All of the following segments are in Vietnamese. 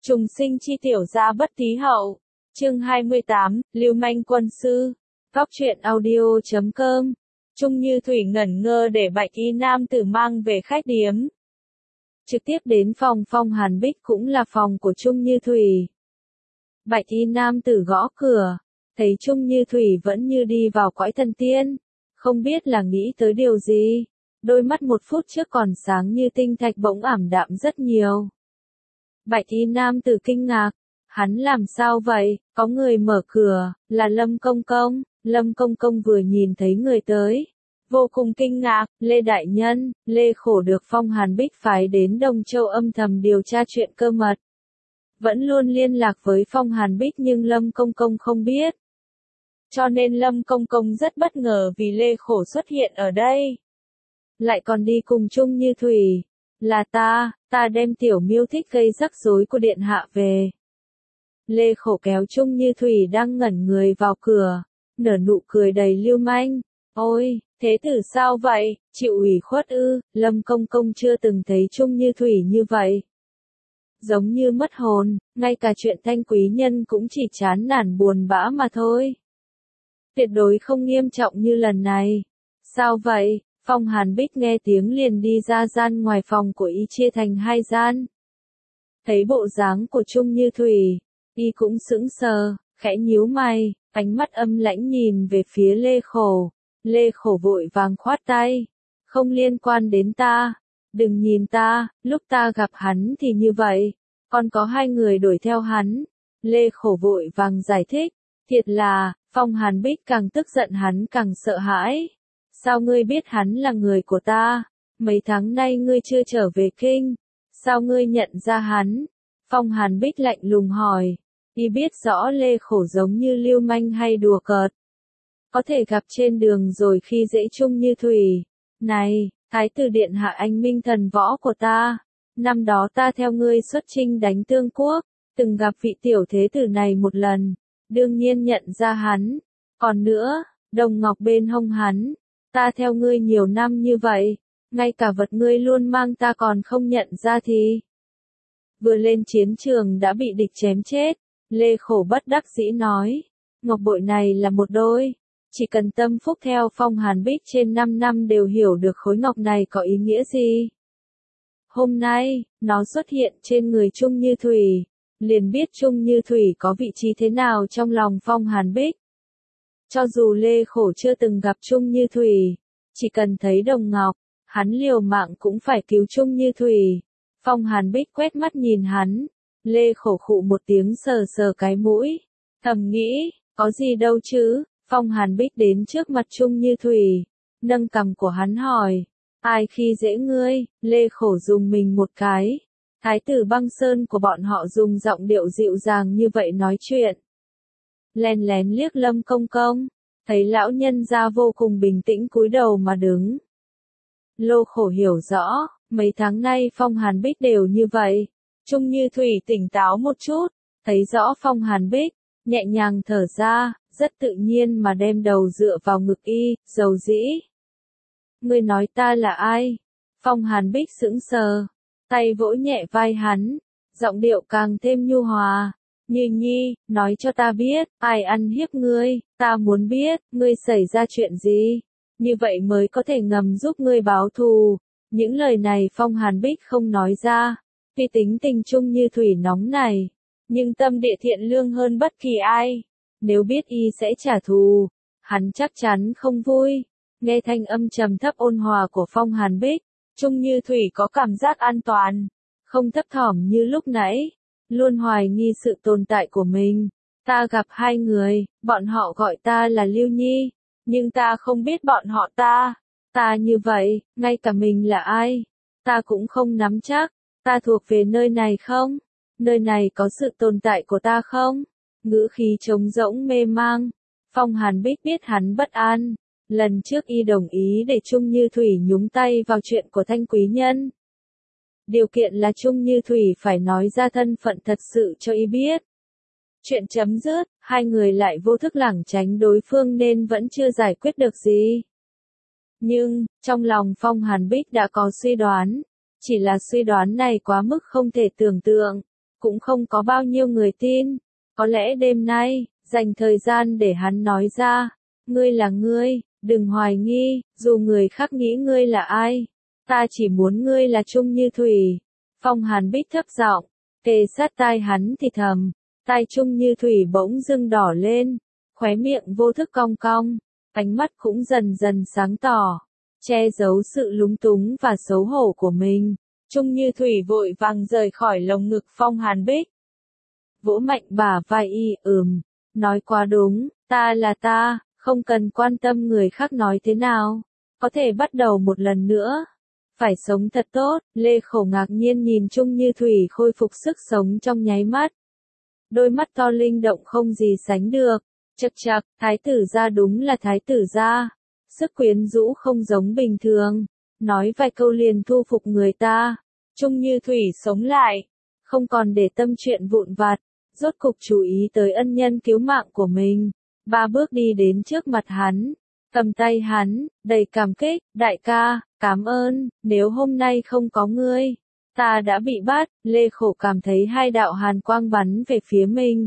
Trùng sinh chi tiểu gia bất tí hậu. Chương 28, Lưu manh quân sư. Góc truyện audio.com. Trung Như Thủy ngẩn ngơ để Bạch Y nam tử mang về khách điếm. Trực tiếp đến phòng Phong Hàn Bích cũng là phòng của Trung Như Thủy. Bạch Y nam tử gõ cửa, thấy Trung Như Thủy vẫn như đi vào cõi thần tiên, không biết là nghĩ tới điều gì, đôi mắt một phút trước còn sáng như tinh thạch bỗng ảm đạm rất nhiều. Bạch Y nam tử kinh ngạc, hắn làm sao vậy? Có người mở cửa, là Lâm Công Công. Lâm Công Công vừa nhìn thấy người tới, vô cùng kinh ngạc. Lê đại nhân, Lê Khổ được Phong Hàn Bích phái đến Đông Châu âm thầm điều tra chuyện cơ mật. Vẫn luôn liên lạc với Phong Hàn Bích nhưng Lâm Công Công không biết. Cho nên Lâm Công Công rất bất ngờ vì Lê Khổ xuất hiện ở đây. Lại còn đi cùng Trung Như Thủy. Là ta đem tiểu miêu thích gây rắc rối của điện hạ về. Lê Khổ kéo Trung Như Thủy đang ngẩn người vào cửa, nở nụ cười đầy lưu manh. Ôi, thế tử sao vậy, chịu ủy khuất ư? Lâm Công Công chưa từng thấy Trung Như Thủy như vậy. Giống như mất hồn, ngay cả chuyện thanh quý nhân cũng chỉ chán nản buồn bã mà thôi. Tuyệt đối không nghiêm trọng như lần này. Sao vậy? Phong Hàn Bích nghe tiếng liền đi ra gian ngoài phòng của y chia thành hai gian. Thấy bộ dáng của Trung Như Thủy, y cũng sững sờ, khẽ nhíu mày, ánh mắt âm lãnh nhìn về phía Lê Khổ. Lê Khổ vội vàng khoát tay. Không liên quan đến ta. Đừng nhìn ta, lúc ta gặp hắn thì như vậy. Còn có hai người đuổi theo hắn. Lê Khổ vội vàng giải thích. Thiệt là, Phong Hàn Bích càng tức giận hắn càng sợ hãi. Sao ngươi biết hắn là người của ta? Mấy tháng nay ngươi chưa trở về kinh. Sao ngươi nhận ra hắn? Phong Hàn Bích lạnh lùng hỏi. Y biết rõ Lê Khổ giống như lưu manh hay đùa cợt. Có thể gặp trên đường rồi khi dễ Trung Như Thủy. Này, Thái tử điện hạ anh minh thần võ của ta. Năm đó ta theo ngươi xuất chinh đánh Tương Quốc. Từng gặp vị tiểu thế tử này một lần. Đương nhiên nhận ra hắn. Còn nữa, đồng ngọc bên hông hắn. Ta theo ngươi nhiều năm như vậy. Ngay cả vật ngươi luôn mang ta còn không nhận ra thì. Vừa lên chiến trường đã bị địch chém chết. Lê Khổ bất đắc dĩ nói. Ngọc bội này là một đôi. Chỉ cần tâm phúc theo Phong Hàn Bích trên 5 năm đều hiểu được khối ngọc này có ý nghĩa gì. Hôm nay, nó xuất hiện trên người Trung Như Thủy. Liền biết Trung Như Thủy có vị trí thế nào trong lòng Phong Hàn Bích. Cho dù Lê Khổ chưa từng gặp Trung Như Thủy, chỉ cần thấy đồng ngọc, hắn liều mạng cũng phải cứu Trung Như Thủy. Phong Hàn Bích quét mắt nhìn hắn. Lê Khổ khụ một tiếng sờ sờ cái mũi. Thầm nghĩ, có gì đâu chứ. Phong Hàn Bích đến trước mặt Trung Như Thủy. Nâng cằm của hắn hỏi. Ai khi dễ ngươi? Lê Khổ dùng mình một cái. Thái tử Băng Sơn của bọn họ dùng giọng điệu dịu dàng như vậy nói chuyện. Lén lén liếc Lâm Công Công. Thấy lão nhân gia vô cùng bình tĩnh cúi đầu mà đứng. Lê Khổ hiểu rõ, mấy tháng nay Phong Hàn Bích đều như vậy. Trung Như Thủy tỉnh táo một chút, thấy rõ Phong Hàn Bích, nhẹ nhàng thở ra, rất tự nhiên mà đem đầu dựa vào ngực y, dầu dĩ. Ngươi nói ta là ai? Phong Hàn Bích sững sờ, tay vỗ nhẹ vai hắn, giọng điệu càng thêm nhu hòa. Như Nhi, nói cho ta biết, ai ăn hiếp ngươi, ta muốn biết, ngươi xảy ra chuyện gì, như vậy mới có thể ngầm giúp ngươi báo thù. Những lời này Phong Hàn Bích không nói ra. Tuy tính tình Trung Như Thủy nóng này, nhưng tâm địa thiện lương hơn bất kỳ ai. Nếu biết y sẽ trả thù, hắn chắc chắn không vui. Nghe thanh âm trầm thấp ôn hòa của Phong Hàn Bích, Trung Như Thủy có cảm giác an toàn, không thấp thỏm như lúc nãy, luôn hoài nghi sự tồn tại của mình. Ta gặp hai người, bọn họ gọi ta là Lưu Nhi, nhưng ta không biết bọn họ ta như vậy, ngay cả mình là ai, ta cũng không nắm chắc. Ta thuộc về nơi này không? Nơi này có sự tồn tại của ta không? Ngữ khí trống rỗng mê mang. Phong Hàn Bích biết hắn bất an. Lần trước y đồng ý để Trung Như Thủy nhúng tay vào chuyện của thanh quý nhân. Điều kiện là Trung Như Thủy phải nói ra thân phận thật sự cho y biết. Chuyện chấm dứt, hai người lại vô thức lảng tránh đối phương nên vẫn chưa giải quyết được gì. Nhưng, trong lòng Phong Hàn Bích đã có suy đoán. Chỉ là suy đoán này quá mức không thể tưởng tượng, cũng không có bao nhiêu người tin. Có lẽ đêm nay, dành thời gian để hắn nói ra, ngươi là ngươi, đừng hoài nghi, dù người khác nghĩ ngươi là ai. Ta chỉ muốn ngươi là Trung Như Thủy. Phong Hàn Bích thấp giọng, kề sát tai hắn thì thầm, tai Trung Như Thủy bỗng dưng đỏ lên, khóe miệng vô thức cong cong, ánh mắt cũng dần dần sáng tỏ, che giấu sự lúng túng và xấu hổ của mình. Trung Như Thủy vội vàng rời khỏi lồng ngực Phong Hàn Bích. Vỗ mạnh bả vai y, nói quá đúng, ta là ta, không cần quan tâm người khác nói thế nào, có thể bắt đầu một lần nữa. Phải sống thật tốt, Lê Khổ ngạc nhiên nhìn Trung Như Thủy khôi phục sức sống trong nháy mắt. Đôi mắt to linh động không gì sánh được, chậc chậc, thái tử gia đúng là thái tử gia, sức quyến rũ không giống bình thường, nói vài câu liền thu phục người ta. Trung Như Thủy sống lại, không còn để tâm chuyện vụn vặt, rốt cục chú ý tới ân nhân cứu mạng của mình. 3 bước đi đến trước mặt hắn, cầm tay hắn, đầy cảm kích, đại ca, cảm ơn, nếu hôm nay không có ngươi, ta đã bị bắt. Lê Khổ cảm thấy 2 đạo hàn quang bắn về phía mình.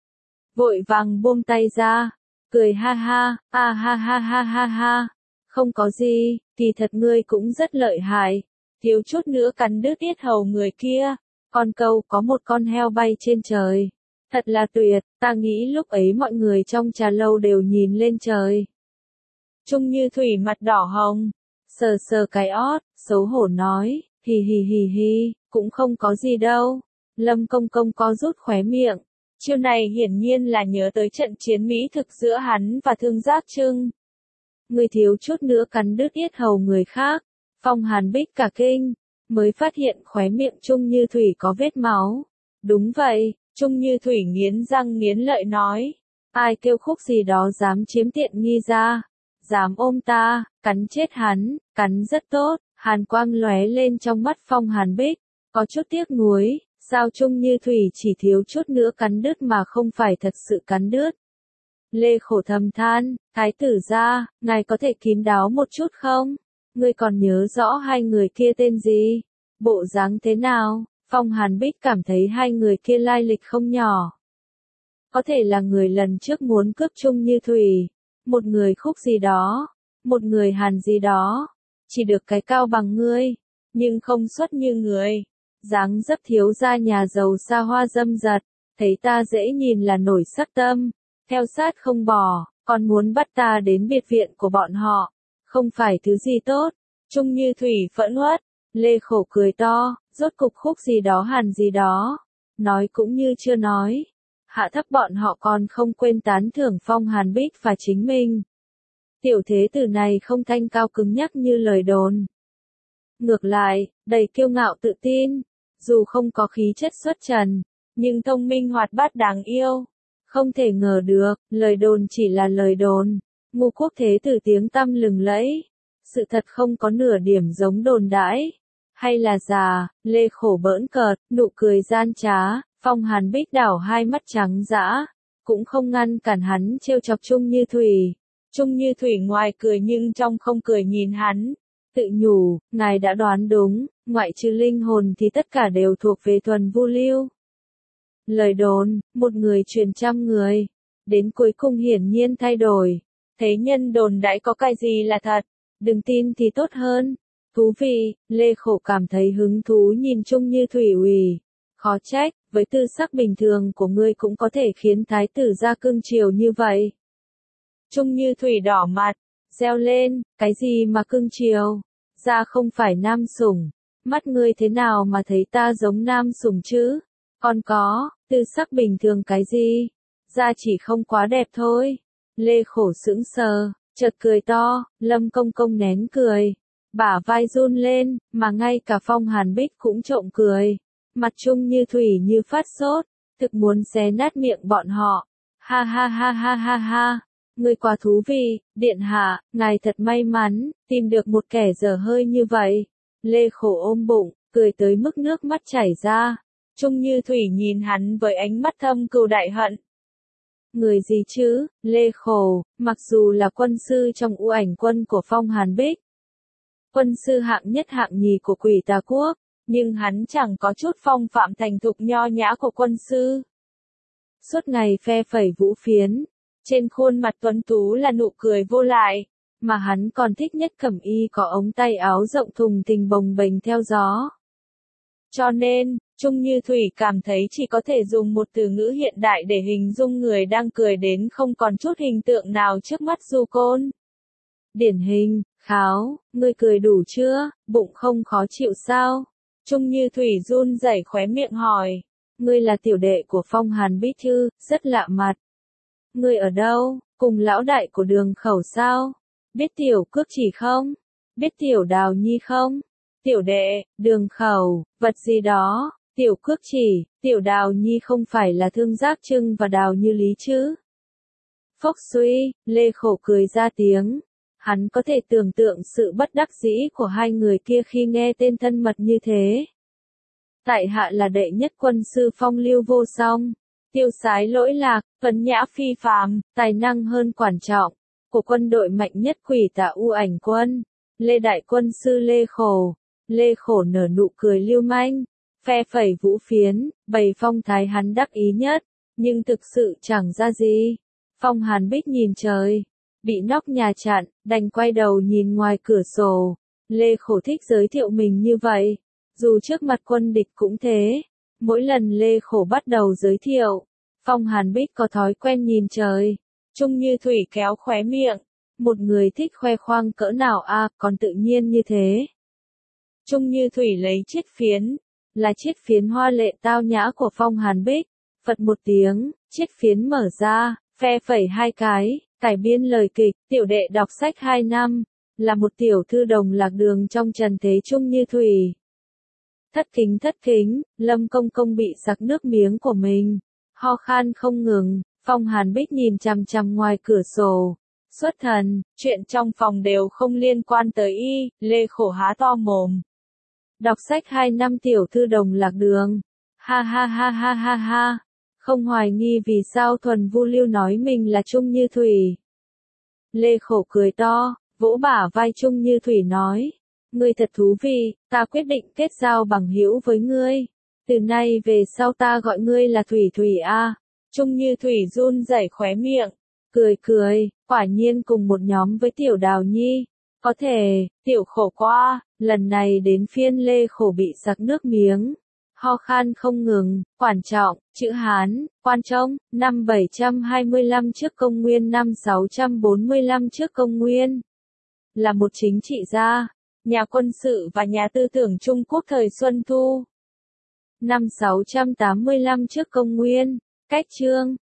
Vội vàng buông tay ra, cười ha ha, ha ha ha ha ha, không có gì, kỳ thật ngươi cũng rất lợi hại, thiếu chút nữa cắn đứt yết hầu người kia, con câu có một con heo bay trên trời. Thật là tuyệt, ta nghĩ lúc ấy mọi người trong trà lâu đều nhìn lên trời. Trung Như Thủy mặt đỏ hồng, sờ sờ cái ót, xấu hổ nói, hì hì hì hì, cũng không có gì đâu. Lâm Công Công co rút khóe miệng, chiêu này hiển nhiên là nhớ tới trận chiến mỹ thực giữa hắn và Thương Giác Trưng. Người thiếu chút nữa cắn đứt yết hầu người khác, Phong Hàn Bích cả kinh, mới phát hiện khóe miệng Trung Như Thủy có vết máu. Đúng vậy. Trung Như Thủy nghiến răng nghiến lợi nói, ai kêu khúc gì đó dám chiếm tiện nghi ra, dám ôm ta, cắn chết hắn, cắn rất tốt. Hàn quang lóe lên trong mắt Phong Hàn Bích, có chút tiếc nuối, sao Trung Như Thủy chỉ thiếu chút nữa cắn đứt mà không phải thật sự cắn đứt. Lê Khổ thầm than, thái tử gia, ngài có thể kín đáo một chút không? Ngươi còn nhớ rõ 2 người kia tên gì? Bộ dáng thế nào? Phong Hàn Bích cảm thấy 2 người kia lai lịch không nhỏ. Có thể là người lần trước muốn cướp Trung Như Thủy, một người Khúc gì đó, một người Hàn gì đó, chỉ được cái cao bằng ngươi, nhưng không xuất như người. Dáng dấp thiếu gia nhà giàu xa hoa dâm dật, thấy ta dễ nhìn là nổi sắc tâm, theo sát không bỏ, còn muốn bắt ta đến biệt viện của bọn họ, không phải thứ gì tốt. Trung Như Thủy phẫn uất. Lê Khổ cười to, rốt cục Khúc gì đó Hàn gì đó, nói cũng như chưa nói, hạ thấp bọn họ còn không quên tán thưởng Phong Hàn Bích và chính mình. Tiểu thế tử này không thanh cao cứng nhắc như lời đồn. Ngược lại, đầy kiêu ngạo tự tin, dù không có khí chất xuất trần, nhưng thông minh hoạt bát đáng yêu. Không thể ngờ được, lời đồn chỉ là lời đồn, Ngũ Quốc thế tử tiếng tăm lừng lẫy, sự thật không có nửa điểm giống đồn đãi. Hay là già, Lê Khổ bỡn cợt, nụ cười gian trá, Phong Hàn Bích đảo 2 mắt trắng dã, cũng không ngăn cản hắn trêu chọc Trung Như Thủy. Trung Như Thủy ngoài cười nhưng trong không cười nhìn hắn, tự nhủ, ngài đã đoán đúng, ngoại trừ linh hồn thì tất cả đều thuộc về thuần vu lưu. Lời đồn, một người truyền trăm người, đến cuối cùng hiển nhiên thay đổi, thế nhân đồn đãi có cái gì là thật, đừng tin thì tốt hơn. Thú vị, Lê Khổ cảm thấy hứng thú nhìn Trung Như Thủy ủy. Khó trách, với tư sắc bình thường của ngươi cũng có thể khiến thái tử gia cưng chiều như vậy. Trung Như Thủy đỏ mặt, reo lên, cái gì mà cưng chiều? Gia không phải nam sủng, mắt ngươi thế nào mà thấy ta giống nam sủng chứ? Còn có, tư sắc bình thường cái gì? Gia chỉ không quá đẹp thôi. Lê Khổ sững sờ, chợt cười to, Lâm Công Công nén cười. Bả vai run lên, mà ngay cả Phong Hàn Bích cũng trộm cười. Mặt Trung Như Thủy như phát sốt, thực muốn xé nát miệng bọn họ. Ha ha ha ha ha ha, người quá thú vị, điện hạ, ngài thật may mắn, tìm được một kẻ dở hơi như vậy. Lê Khổ ôm bụng, cười tới mức nước mắt chảy ra. Trung Như Thủy nhìn hắn với ánh mắt thâm cừu đại hận. Người gì chứ, Lê Khổ, mặc dù là quân sư trong U Ảnh quân của Phong Hàn Bích, quân sư hạng nhất hạng nhì của Quỷ Tà Quốc, nhưng hắn chẳng có chút phong phạm thành thục nho nhã của quân sư. Suốt ngày phe phẩy vũ phiến, trên khuôn mặt tuấn tú là nụ cười vô lại, mà hắn còn thích nhất cẩm y có ống tay áo rộng thùng thình bồng bềnh theo gió. Cho nên, Chung Như Thủy cảm thấy chỉ có thể dùng một từ ngữ hiện đại để hình dung người đang cười đến không còn chút hình tượng nào trước mắt Du Côn. Điển hình, kháo, ngươi cười đủ chưa, bụng không khó chịu sao? Chung Như Thủy run rẩy khóe miệng hỏi. Ngươi là tiểu đệ của Phong Hàn Bí Thư, rất lạ mặt. Ngươi ở đâu, cùng lão đại của Đường Khẩu sao? Biết tiểu Cước Chỉ không? Biết tiểu Đào Nhi không? Tiểu đệ, Đường Khẩu, vật gì đó, tiểu Cước Chỉ, tiểu Đào Nhi không phải là Thương Giác Trưng và Đào Như Lý chứ? Phốc suy, Lê Khổ cười ra tiếng. Hắn có thể tưởng tượng sự bất đắc dĩ của hai người kia khi nghe tên thân mật như thế. Tại hạ là đệ nhất quân sư phong lưu vô song, tiêu sái lỗi lạc, tuấn nhã phi phàm, tài năng hơn quản trọng, của quân đội mạnh nhất Quỷ Tà U Ảnh quân, Lê đại quân sư Lê Khổ. Lê Khổ nở nụ cười lưu manh, phe phẩy vũ phiến, bày phong thái hắn đắc ý nhất, nhưng thực sự chẳng ra gì. Phong Hàn Bích nhìn trời, bị nóc nhà chặn, đành quay đầu nhìn ngoài cửa sổ. Lê Khổ thích giới thiệu mình như vậy, dù trước mặt quân địch cũng thế. Mỗi lần Lê Khổ bắt đầu giới thiệu, Phong Hàn Bích có thói quen nhìn trời. Chung Như Thủy kéo khóe miệng, một người thích khoe khoang cỡ nào a, còn tự nhiên như thế. Chung Như Thủy lấy chiếc phiến, là chiếc phiến hoa lệ tao nhã của Phong Hàn Bích, phật một tiếng, chiếc phiến mở ra, phe phẩy hai cái, cải biên lời kịch, tiểu đệ đọc sách 2 năm, là một tiểu thư đồng lạc đường trong trần thế Chung Như Thủy. Thất kính, Lâm Công Công bị sặc nước miếng của mình, ho khan không ngừng. Phong Hàn Bích nhìn chằm chằm ngoài cửa sổ. Xuất thần, chuyện trong phòng đều không liên quan tới y. Lê Khổ há to mồm. Đọc sách 2 năm tiểu thư đồng lạc đường. Ha ha ha ha ha ha. Không hoài nghi vì sao Thuần Vu Lưu nói mình là Chung Như Thủy. Lê Khổ cười to, vỗ bả vai Chung Như Thủy nói. Ngươi thật thú vị, ta quyết định kết giao bằng hữu với ngươi. Từ nay về sau ta gọi ngươi là Thủy Thủy a. Chung Như Thủy run rẩy khóe miệng, cười, quả nhiên cùng một nhóm với tiểu Đào Nhi. Có thể, tiểu Khổ qua, lần này đến phiên Lê Khổ bị sặc nước miếng. Ho khan không ngừng, quản trọng, chữ Hán, quan trông, năm 725 trước công nguyên năm 645 trước công nguyên. Là một chính trị gia, nhà quân sự và nhà tư tưởng Trung Quốc thời Xuân Thu. Năm 685 trước công nguyên, cách chương,